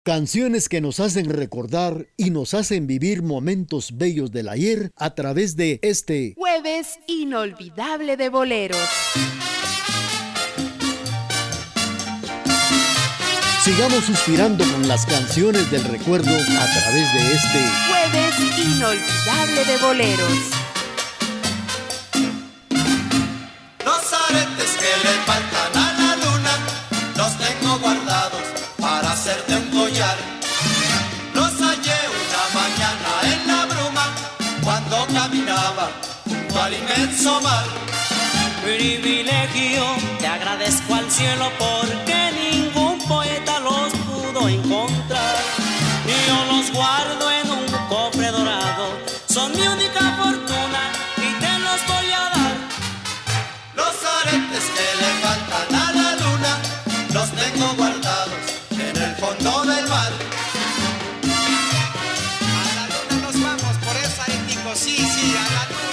Canciones que nos hacen recordar y nos hacen vivir momentos bellos del ayer a través de este Jueves Inolvidable de Boleros. Sigamos suspirando con las canciones del recuerdo a través de este Jueves Inolvidable de Boleros. Los aretes que le faltan a la luna los tengo guardados para hacerte un collar. Los hallé una mañana en la bruma cuando caminaba junto al inmenso mar. Privilegio, te agradezco al cielo porque ningún poeta los pudo encontrar. Y yo los guardo en un cofre dorado, son mi única fortuna y te los voy a dar. Los aretes que le faltan a la luna los tengo guardados en el fondo del mar. A la luna nos vamos por eso, areticos, sí, a la luna.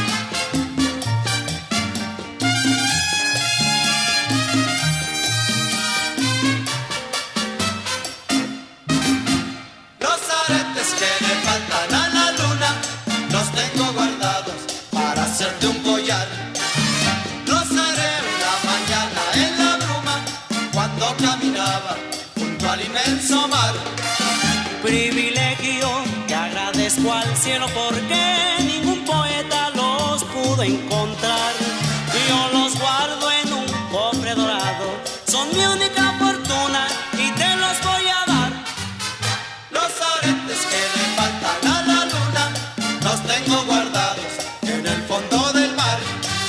Los aretes que le faltan a la luna los tengo guardados para hacerte un collar. Los haré una mañana en la bruma cuando caminaba junto al inmenso mar. Privilegio, te agradezco al cielo porque ningún poeta los pudo encontrar. Yo los guardo en un cofre dorado, son mi única fortuna y te los voy a dar. Los aretes que le faltan a la luna los tengo guardados en el fondo del mar.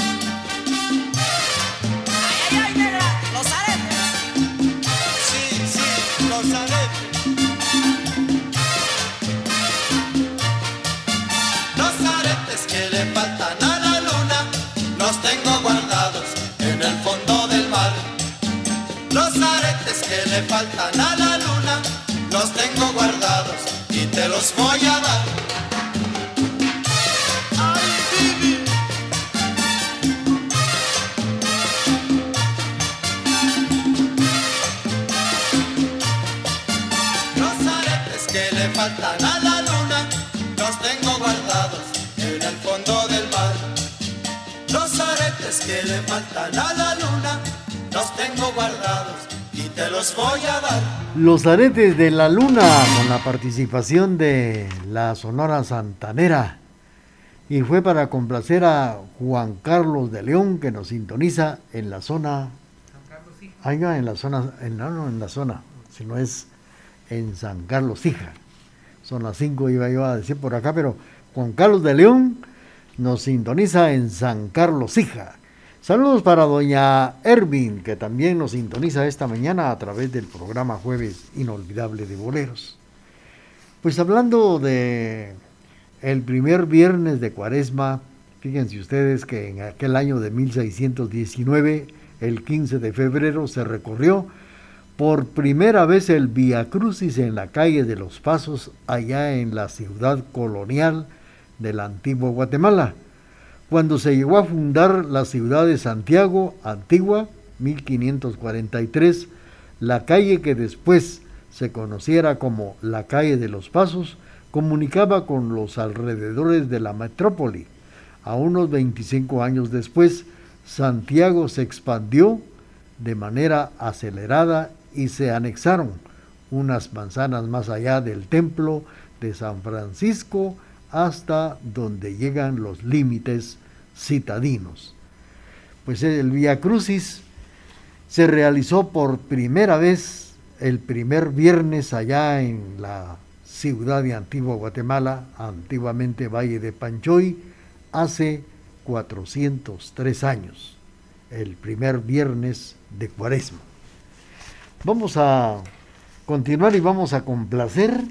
¡Ay, negra! ¡Los aretes! Sí, los aretes. Los aretes que le faltan a la luna los tengo guardados en el fondo del mar. Los aretes que le faltan a la luna los tengo guardados y te los voy a dar. ¡Ay, Vivi! Los aretes que le faltan a la luna los tengo guardados en el fondo del mar. Los aretes que le faltan a la luna los tengo guardados y te los voy a dar. Los aretes de la luna, con la participación de la Sonora Santanera, y fue para complacer a Juan Carlos de León, que nos sintoniza en la zona, en la zona, si no es en San Carlos Hija. Son las 5, iba yo a decir por acá, pero Juan Carlos de León nos sintoniza en San Carlos Hija. Saludos para doña Ervin, que también nos sintoniza esta mañana a través del programa Jueves Inolvidable de Boleros. Pues hablando de el primer viernes de Cuaresma, fíjense ustedes que en aquel año de 1619, el 15 de febrero, se recorrió por primera vez el Vía Crucis en la calle de Los Pasos, allá en la ciudad colonial de la antigua Guatemala, cuando se llegó a fundar la ciudad de Santiago, Antigua, 1543, la calle que después se conociera como la calle de Los Pasos, comunicaba con los alrededores de la metrópoli. A unos 25 años después, Santiago se expandió de manera acelerada y se anexaron unas manzanas más allá del templo de San Francisco hasta donde llegan los límites citadinos. Pues el Vía Crucis se realizó por primera vez el primer viernes allá en la ciudad de Antigua Guatemala, antiguamente Valle de Panchoy, hace 403 años, el primer viernes de Cuaresma. Vamos a continuar y vamos a complacer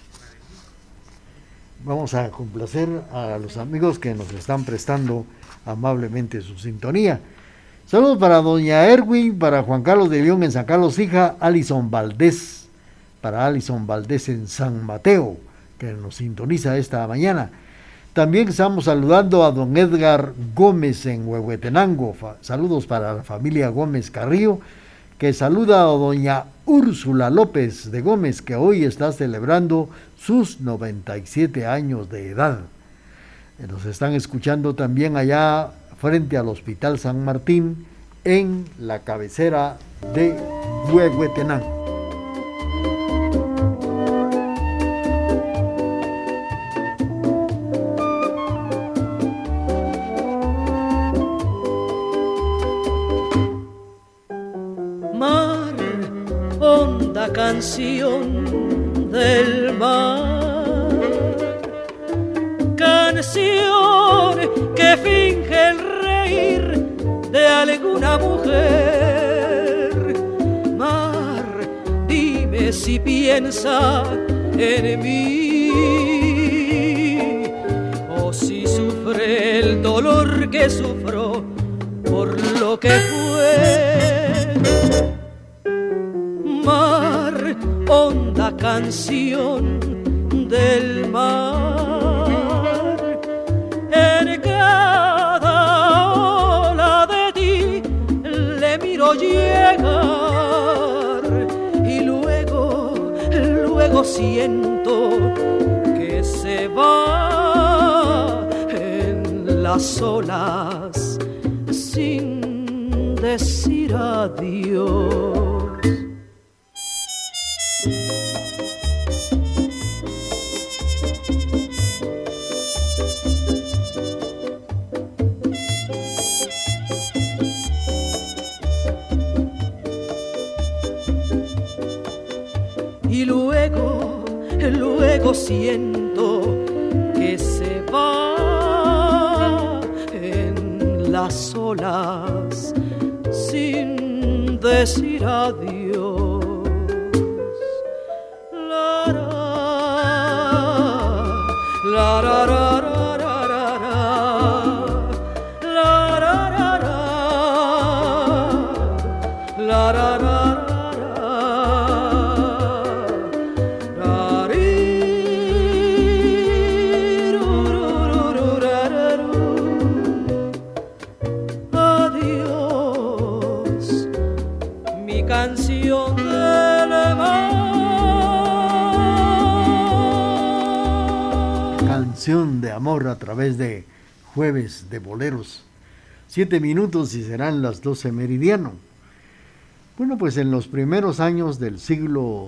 a los amigos que nos están prestando amablemente su sintonía. Saludos para doña Erwin, para Juan Carlos de León en San Carlos Hija, Alison Valdés, para Alison Valdés en San Mateo, que nos sintoniza esta mañana. También estamos saludando a don Edgar Gómez en Huehuetenango. Saludos para la familia Gómez Carrillo, que saluda a doña Úrsula López de Gómez, que hoy está celebrando sus 97 años de edad. Nos están escuchando también allá frente al Hospital San Martín, en la cabecera de Huehuetenango. Mar, honda canción del mar, canción que finge el reír de alguna mujer. Mar, dime si piensa en mí o si sufre el dolor que sufro por lo que fue. Mar, honda canción del mar, en cada ola de ti le miro llegar y luego siento que se va en las olas sin decir adiós. Y luego siento que se va en las olas sin decir adiós. La la la la la la la. Canción del mar. Canción de amor a través de Jueves de Boleros. 7 minutos y serán las 12 meridiano. Bueno, pues en los primeros años del siglo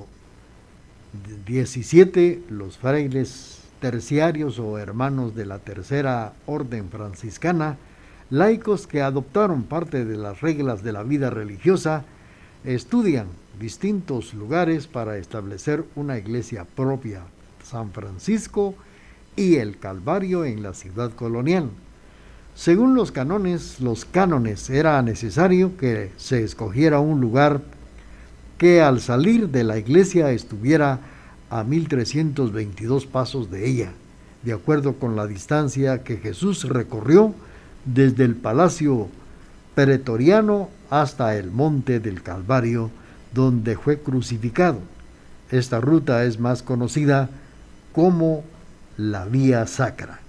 XVII, los frailes terciarios o hermanos de la Tercera Orden Franciscana, laicos que adoptaron parte de las reglas de la vida religiosa, estudian distintos lugares para establecer una iglesia propia, San Francisco y el Calvario en la ciudad colonial. Según los cánones, era necesario que se escogiera un lugar que al salir de la iglesia estuviera a 1322 pasos de ella, de acuerdo con la distancia que Jesús recorrió desde el Palacio Pretoriano hasta el Monte del Calvario, donde fue crucificado. Esta ruta es más conocida como la Vía Sacra.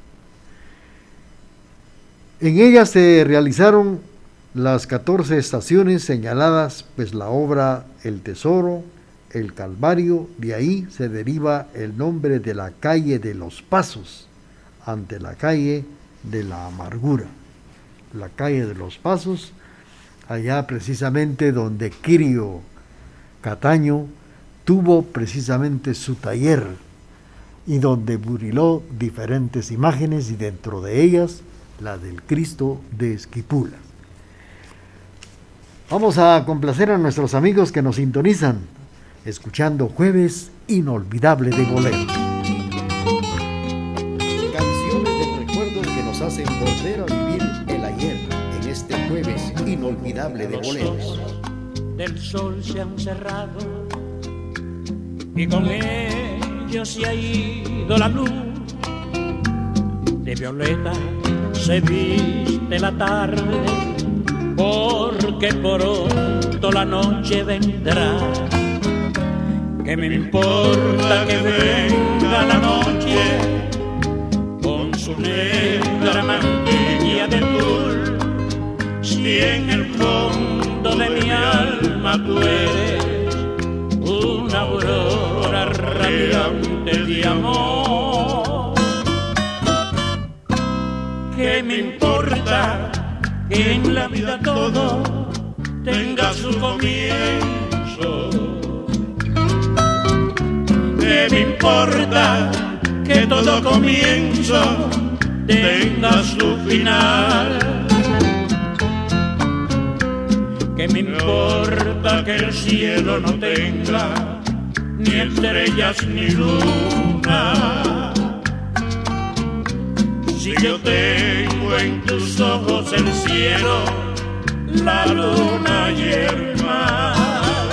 En ella se realizaron las 14 estaciones señaladas, pues la obra El Tesoro, el Calvario, de ahí se deriva el nombre de la calle de los Pasos, ante la calle de la Amargura. La calle de los Pasos, allá precisamente donde Quirio Cataño tuvo precisamente su taller y donde buriló diferentes imágenes y dentro de ellas la del Cristo de Esquipula. Vamos a complacer a nuestros amigos que nos sintonizan, escuchando Jueves Inolvidable de Boleros. Canciones de recuerdos que nos hacen volver a vivir el ayer en este Jueves Inolvidable de Boleros. Del sol se han cerrado y con ellos se ha ido la luz. De violeta se viste la tarde, porque pronto la noche vendrá. ¿Qué me importa que venga la noche con su negra mantilla de tul, si en el fondo de mi alma alma tú eres una aurora radiante de amor. ¿Qué me importa que en la vida todo tenga su comienzo? ¿Qué me importa que todo comienzo tenga su final? ¿Qué me importa que el cielo no tenga ni estrellas ni luna? Si yo tengo en tus ojos el cielo, la luna y el mar.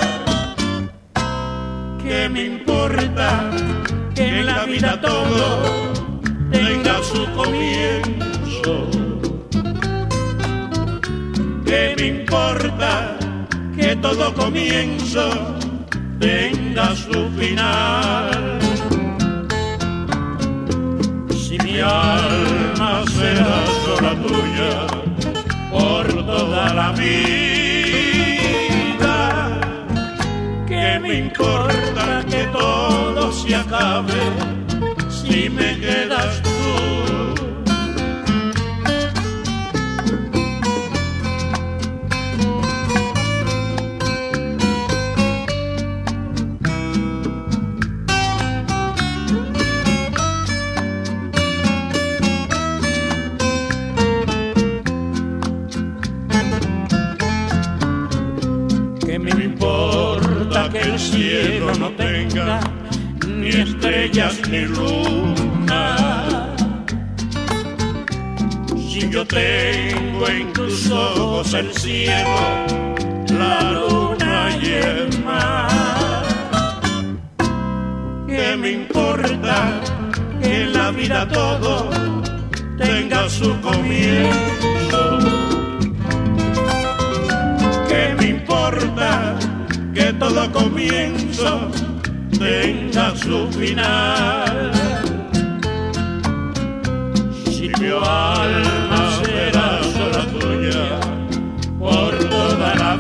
¿Qué me importa que en la vida todo tenga su comienzo? ¿Qué me importa que todo comienzo tenga su final? Si mi alma será sola tuya por toda la vida, ¿qué me importa que todo se acabe si me quedas tú? Que el cielo no tenga ni estrellas ni luna. Si yo tengo en tus ojos el cielo, la luna y el mar. ¿Qué me importa que en la vida todo tenga su comienzo? ¿Qué me importa que todo comienzo tenga su final? Si mi alma será sola tuya por toda la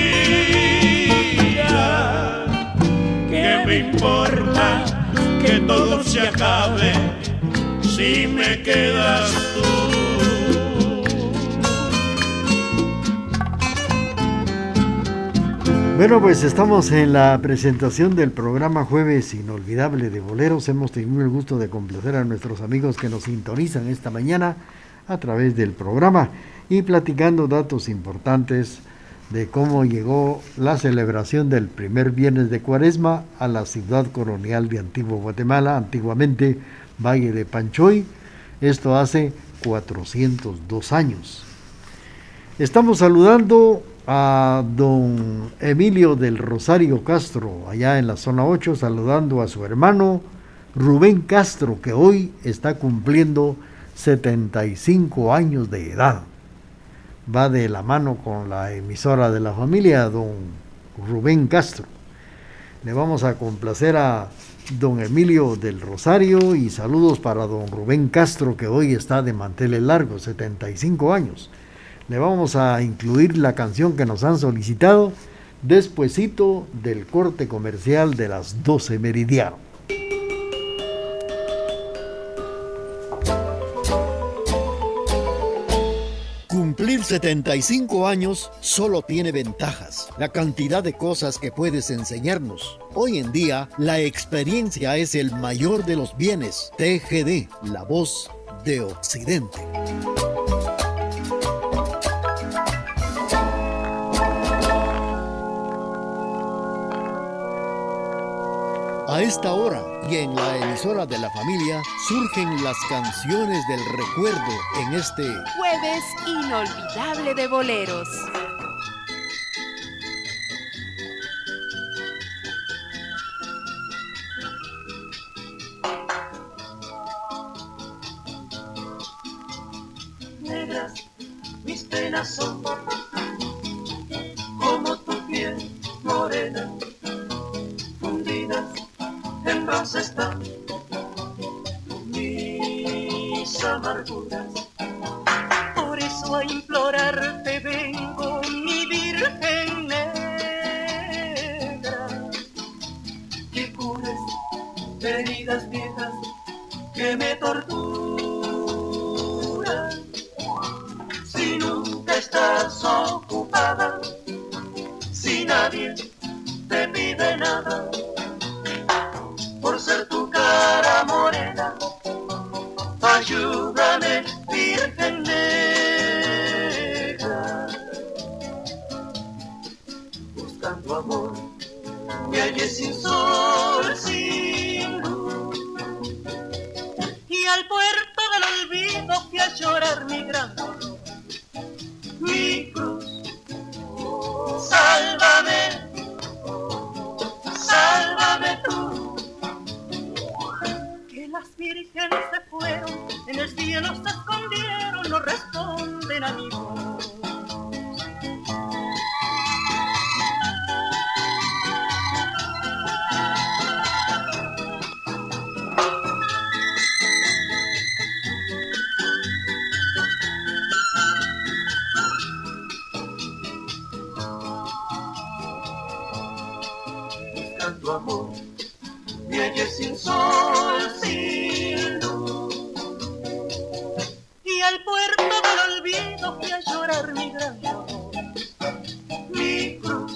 vida, ¿qué me importa que todo se acabe si me quedas tú? Bueno, pues estamos en la presentación del programa Jueves Inolvidable de Boleros. Hemos tenido el gusto de complacer a nuestros amigos que nos sintonizan esta mañana a través del programa y platicando datos importantes de cómo llegó la celebración del primer viernes de Cuaresma a la ciudad colonial de Antigua Guatemala, antiguamente Valle de Panchoy. Esto hace 402 años. Estamos saludando a don Emilio del Rosario Castro, allá en la zona 8, saludando a su hermano Rubén Castro, que hoy está cumpliendo 75 años de edad. Va de la mano con la emisora de la familia, don Rubén Castro. Le vamos a complacer a don Emilio del Rosario y saludos para don Rubén Castro, que hoy está de manteles largos, 75 años. Le vamos a incluir la canción que nos han solicitado despuesito del corte comercial de las 12 meridiano. Cumplir 75 años solo tiene ventajas. La cantidad de cosas que puedes enseñarnos. Hoy en día, la experiencia es el mayor de los bienes. TGD, la voz de Occidente. A esta hora y en la emisora de la familia surgen las canciones del recuerdo en este Jueves Inolvidable de Boleros. Negras mis penas son como tu piel morena, fundidas en rosa están mis amarguras. Por eso a implorarte vengo, mi virgen negra. heridas viejas que me torturan. Si nunca estás ocupada, si nadie te pide nada, por ser tu cara morena, ayúdame, Virgen negra. Buscando amor, me hallé sin sol, sin luz, y al puerto del olvido fui a llorar mi gran dolor, mi cruz. Sálvame, sálvame tú. Que las vírgenes se fueron, en el cielo se escondieron, no responden a mi voz. Buscando amor, me hallé sin sol, sin luz, y al puerto del olvido fui a llorar mi gran dolor, mi cruz.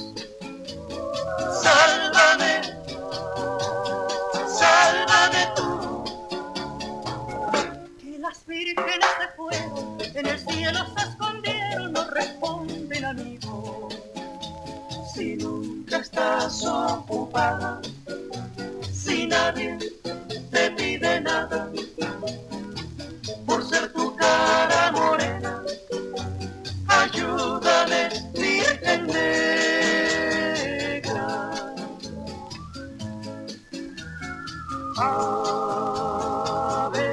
Sálvame, sálvame tú. Que las vírgenes se fueron, en el cielo se escondieron, no responden a mi voz. Si nunca estás ocupada, si nadie te pide nada, por ser tu cara morena, ayúdame, Virgen negra. Ave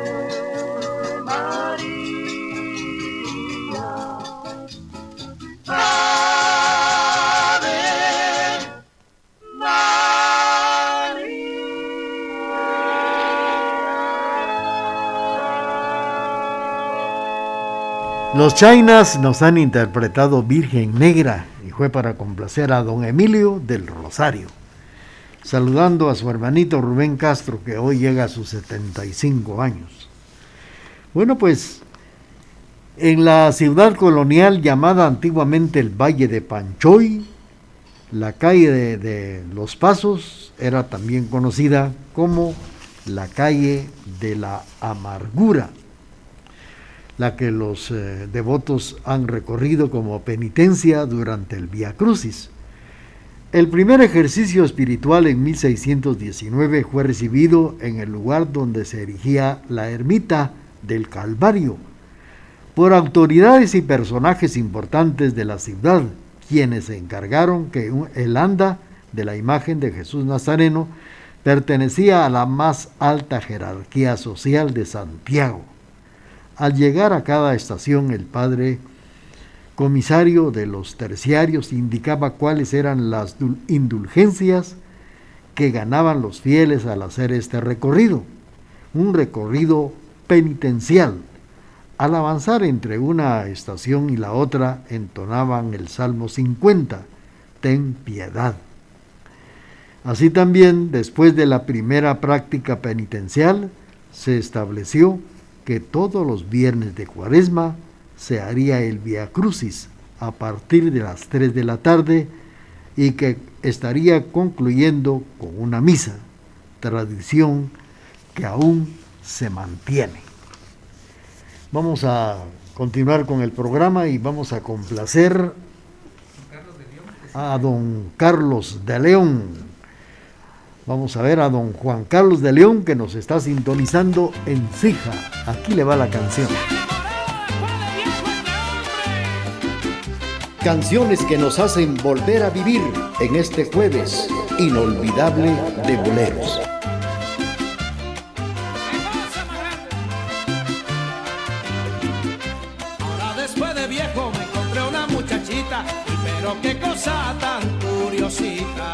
María, Ave Los Chainas nos han interpretado Virgen Negra y fue para complacer a don Emilio del Rosario, saludando a su hermanito Rubén Castro, que hoy llega a sus 75 años. Bueno, pues en la ciudad colonial llamada antiguamente el Valle de Panchoy, la calle de Los Pasos era también conocida como la calle de la Amargura, la que los devotos han recorrido como penitencia durante el Vía Crucis. El primer ejercicio espiritual en 1619 fue recibido en el lugar donde se erigía la ermita del Calvario por autoridades y personajes importantes de la ciudad, quienes se encargaron que el anda de la imagen de Jesús Nazareno pertenecía a la más alta jerarquía social de Santiago. Al llegar a cada estación, el padre comisario de los terciarios indicaba cuáles eran las indulgencias que ganaban los fieles al hacer este recorrido, un recorrido penitencial. Al avanzar entre una estación y la otra, entonaban el Salmo 50, Ten piedad. Así también, después de la primera práctica penitencial, se estableció que todos los viernes de Cuaresma se haría el Vía Crucis a partir de las 3 de la tarde y que estaría concluyendo con una misa, tradición que aún se mantiene. Vamos a continuar con el programa y vamos a complacer a don Carlos de León. Vamos a ver a don Juan Carlos de León, que nos está sintonizando en Cija. Aquí le va la canción. Canciones que nos hacen volver a vivir en este jueves inolvidable de boleros. Ahora después de viejo me encontré una muchachita, pero qué cosa tan curiosita.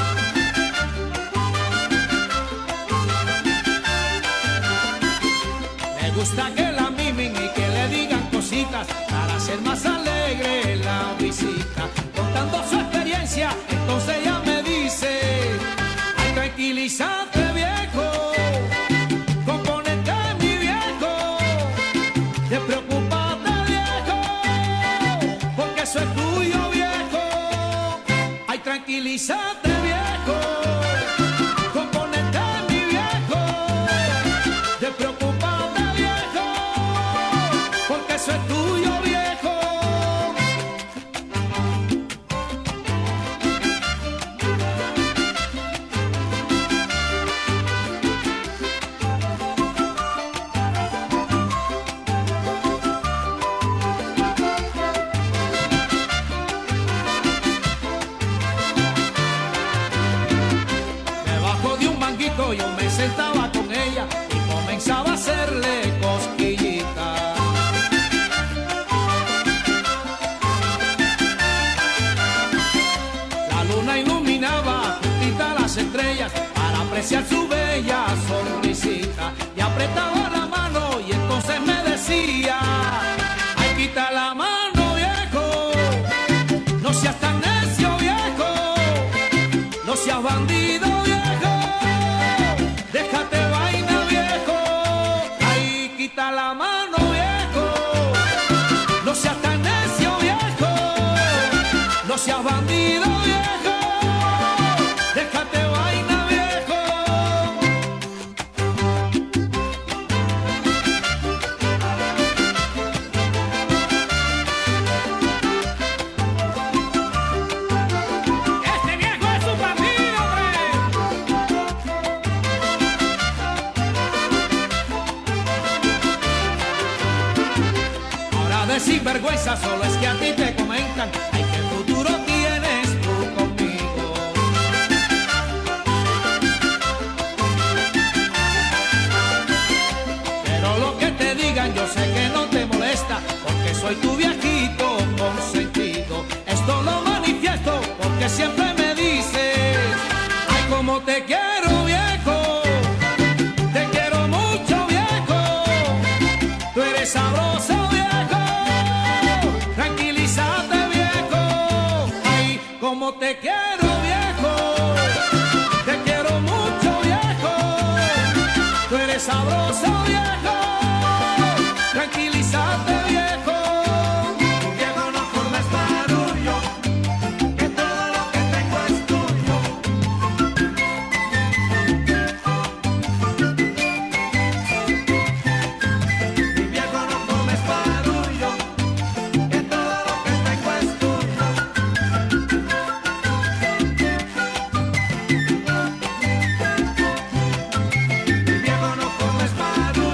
Me gusta que la mimen y que le digan cositas para hacer más alegre la visita. Contando su experiencia, entonces ella me dice: ay, tranquilízate, viejo, sentaba con ella y comenzaba a hacerle cosquillitas. La luna iluminaba juntitas las estrellas para apreciar su bella sonrisita, y apretaba la mano y entonces me decía: ay, quita la mano, viejo, no seas tan necio, viejo, no seas bandido, viejo, déjate vaina, viejo, ay, quita la mano, viejo, no seas tan necio, viejo, no seas bandido, viejo, déjate vaina, viejo. Este viejo es un bandido, ahora de sinvergüenza solo es que a ti te comentan: ay, qué futuro tienes tú conmigo. Pero lo que te digan yo sé que no te molesta, porque soy tu viejito consentido. Esto lo manifiesto porque siempre me dices: ay, cómo te quiero, viejo, te quiero mucho, viejo, tú eres sabroso, viejo, tranquilízate, viejo, ay, cómo te quiero, viejo, te quiero mucho, viejo, tú eres sabroso, viejo, tranquilízate, viejo. Viejo, no formes barullo, que todo lo que tengo es tuyo. Mi viejo, no formes barullo, que todo lo que tengo es tuyo. Mi viejo, no formes barullo.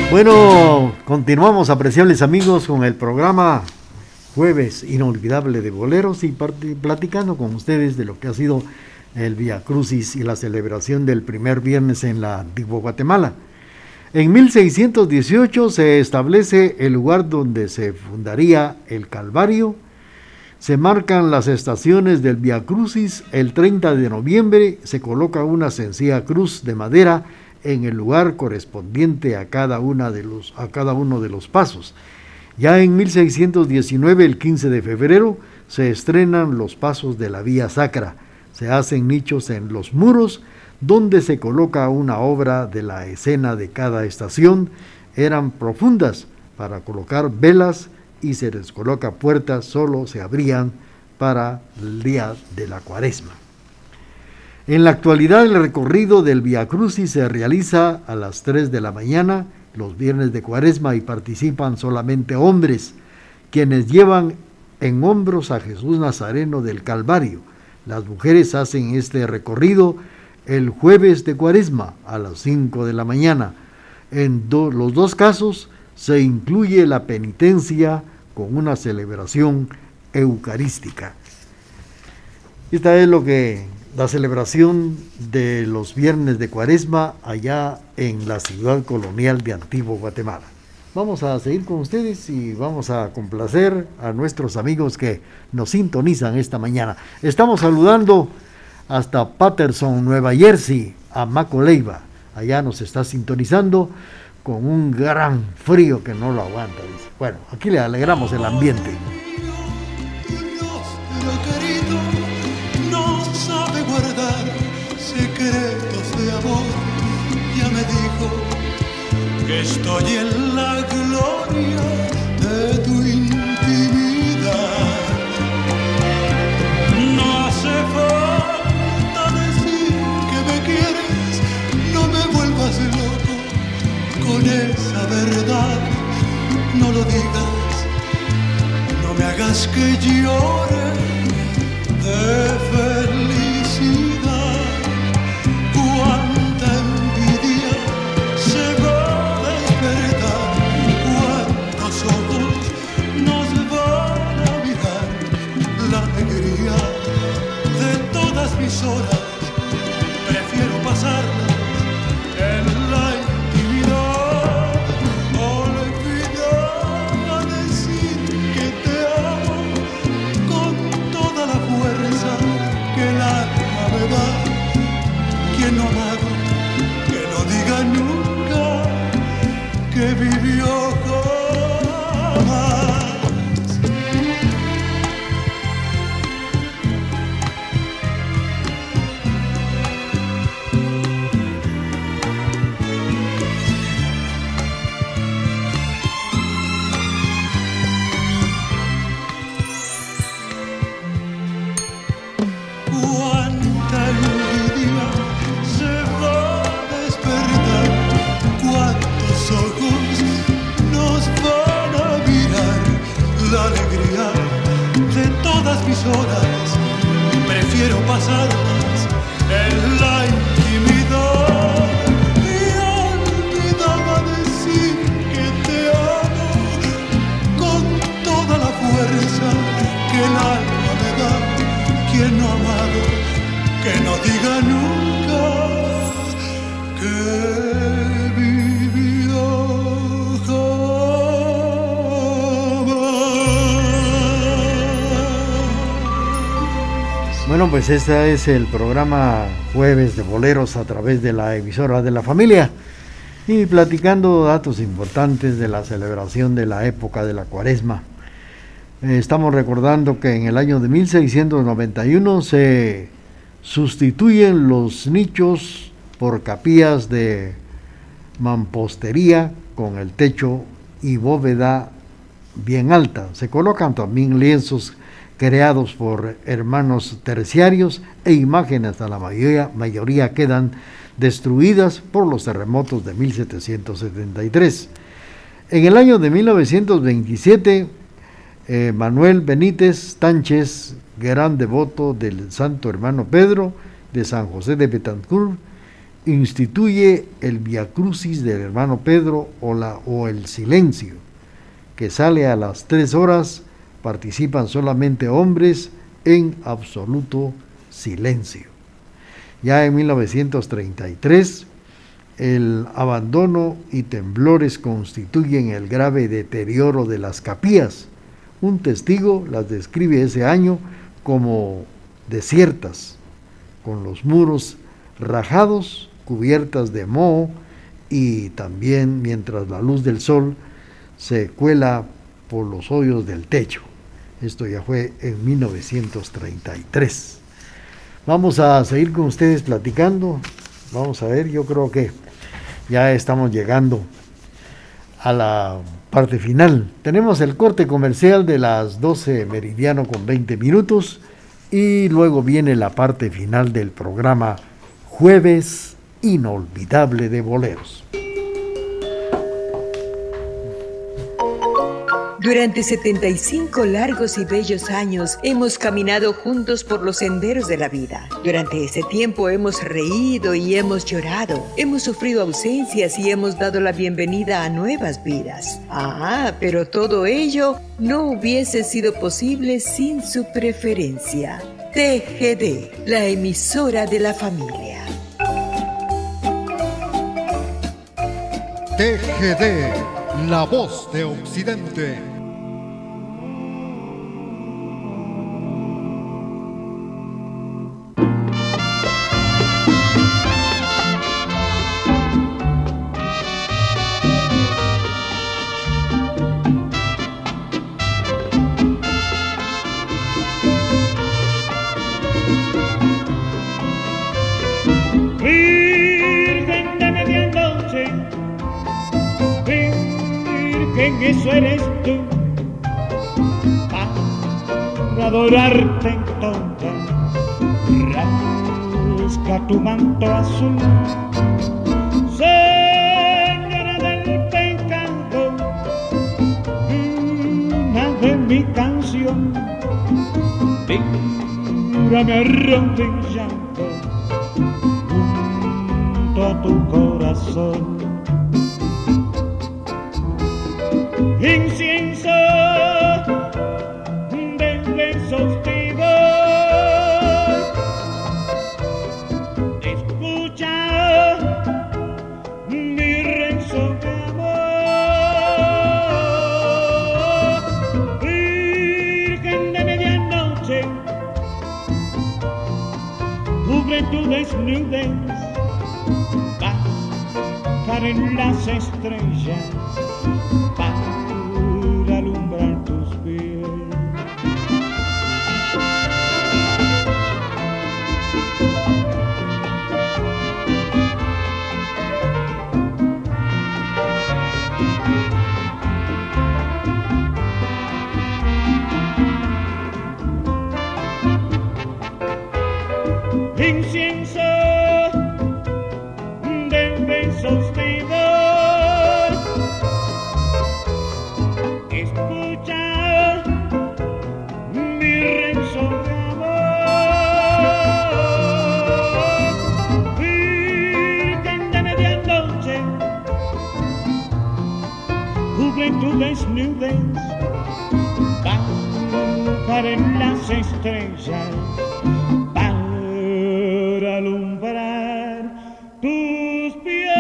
Bueno, continuamos, apreciables amigos, con el programa Jueves Inolvidable de Boleros y platicando con ustedes de lo que ha sido el Vía Crucis y la celebración del primer viernes en la antigua Guatemala. En 1618 se establece el lugar donde se fundaría el Calvario. Se marcan las estaciones del Vía Crucis. El 30 de noviembre se coloca una sencilla cruz de madera en el lugar correspondiente a cada uno de los pasos. Ya en 1619, el 15 de febrero, se estrenan los pasos de la Vía Sacra. Se hacen nichos en los muros donde se coloca una obra de la escena de cada estación. Eran profundas para colocar velas y se les coloca puertas, solo se abrían para el día de la Cuaresma. En la actualidad el recorrido del Vía Crucis se realiza a las 3 de la mañana, los viernes de Cuaresma, y participan solamente hombres, quienes llevan en hombros a Jesús Nazareno del Calvario. Las mujeres hacen este recorrido el jueves de Cuaresma a las 5 de la mañana. En los dos casos se incluye la penitencia con una celebración eucarística. Esta es la celebración de los viernes de Cuaresma allá en la ciudad colonial de Antigua Guatemala. Vamos a seguir con ustedes y vamos a complacer a nuestros amigos que nos sintonizan esta mañana. Estamos saludando hasta Patterson, Nueva Jersey, a Maco Leiva. Allá nos está sintonizando con un gran frío que no lo aguanta, dice. Bueno, aquí le alegramos el ambiente. Guardar secretos de amor, ya me dijo que estoy en la gloria de tu intimidad. No hace falta decir que me quieres, no me vuelvas loco con esa verdad. No lo digas, no me hagas que llore de felicidad. Cuánta envidia se va a despertar, cuántos ojos nos van a mirar. La alegría de todas mis horas prefiero pasarlas en la intimidad. Olvidar decir que te amo con toda la fuerza que el alma me da. Quien no amado, que no diga nunca que vivió jamás. Mis horas prefiero pasarlas en la intimidad. Y olvidaba decir que te amo con toda la fuerza que el alma me da. Quien no ha amado, que no diga nunca que vivió Bueno, pues este es el programa Jueves de Boleros a través de la emisora de la familia y platicando datos importantes de la celebración de la época de la Cuaresma. Estamos recordando que en el año de 1691 se sustituyen los nichos por capillas de mampostería con el techo y bóveda bien alta. Se colocan también lienzos creados por hermanos terciarios e imágenes, a la mayoría quedan destruidas por los terremotos de 1773. En el año de 1927, Manuel Benítez Tánchez, gran devoto del santo hermano Pedro de San José de Betancourt, instituye el Viacrucis del Hermano Pedro o el Silencio, que sale a las 3 horas. Participan solamente hombres en absoluto silencio. Ya en 1933, el abandono y temblores constituyen el grave deterioro de las capillas. Un testigo las describe ese año como desiertas, con los muros rajados, cubiertas de moho, y también mientras la luz del sol se cuela por los hoyos del techo. Esto ya fue en 1933. Vamos a seguir con ustedes platicando. Vamos a ver, yo creo que ya estamos llegando a la parte final. Tenemos el corte comercial de las 12 meridiano con 20 minutos y luego viene la parte final del programa Jueves Inolvidable de Boleros. Durante 75 largos y bellos años hemos caminado juntos por los senderos de la vida. Durante ese tiempo hemos reído y hemos llorado, hemos sufrido ausencias y hemos dado la bienvenida a nuevas vidas. Pero todo ello no hubiese sido posible sin su preferencia. TGD, la emisora de la familia. TGD, la voz de Occidente. Eso eres tú, para adorarte toda, rasca tu manto azul, señora del pecado, una de mi canción, mírame arrodillado junto a tu corazón. Incienso de besos te doy, escucha mi rezo de amor. Virgen de medianoche, cubre tu desnudez, bajar en las estrellas, alumbrar tus pies. Incienso de besos te doy, escucha mi rezo de amor. Virgen de medianoche, cubre tu desnudez, bajar en las estrellas para alumbrar tus pies.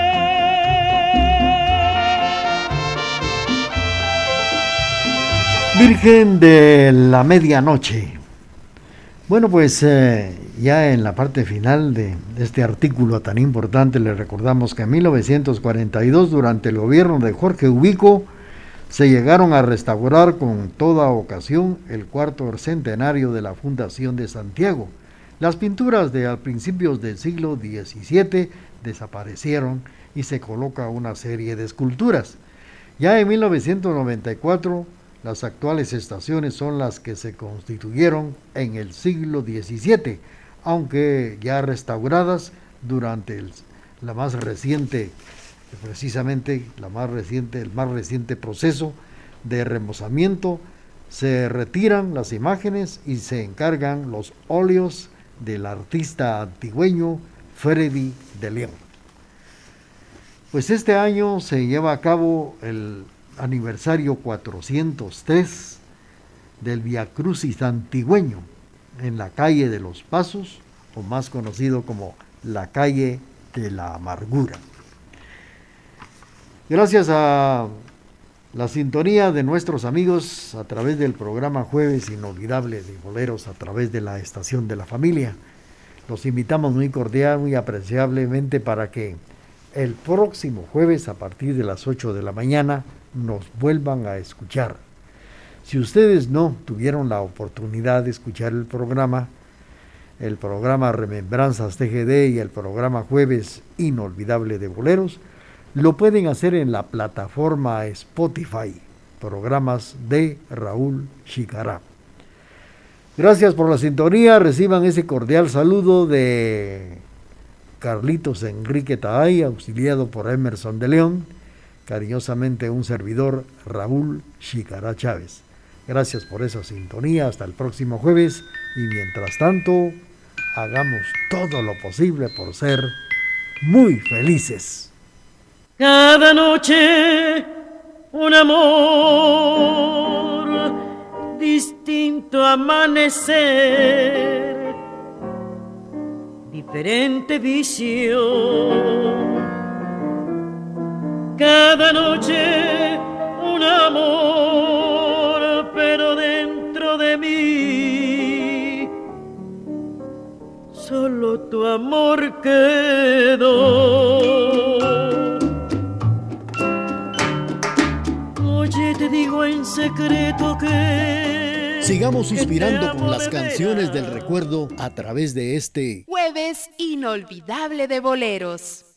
Virgen de la medianoche. Bueno, pues ya en la parte final de este artículo tan importante, les recordamos que en 1942, durante el gobierno de Jorge Ubico, se llegaron a restaurar con toda ocasión el cuarto centenario de la Fundación de Santiago. Las pinturas de a principios del siglo XVII desaparecieron y se coloca una serie de esculturas. Ya en 1994, las actuales estaciones son las que se constituyeron en el siglo XVII, aunque ya restauradas durante la más reciente, precisamente el más reciente proceso de remozamiento. Se retiran las imágenes y se encargan los óleos del artista antigüeño Freddy de León. Pues este año se lleva a cabo el aniversario 403 del Vía Crucis antigüeño en la calle de los Pasos, o más conocido como la calle de la Amargura. Gracias a la sintonía de nuestros amigos a través del programa Jueves Inolvidable de Boleros a través de la Estación de la Familia, los invitamos muy cordial, muy apreciablemente para que el próximo jueves a partir de las 8 de la mañana nos vuelvan a escuchar. Si ustedes no tuvieron la oportunidad de escuchar el programa Remembranzas TGD y el programa Jueves Inolvidable de Boleros, lo pueden hacer en la plataforma Spotify, programas de Raúl Chicará. Gracias por la sintonía, reciban ese cordial saludo de Carlitos Enrique Taay, auxiliado por Emerson de León, cariñosamente un servidor, Raúl Chicará Chávez. Gracias por esa sintonía, hasta el próximo jueves, y mientras tanto, hagamos todo lo posible por ser muy felices. Cada noche un amor, distinto amanecer, diferente visión. Cada noche un amor, pero dentro de mí solo tu amor quedó. Oye, te digo en secreto que... Sigamos suspirando con las canciones del recuerdo a través de este Jueves Inolvidable de Boleros.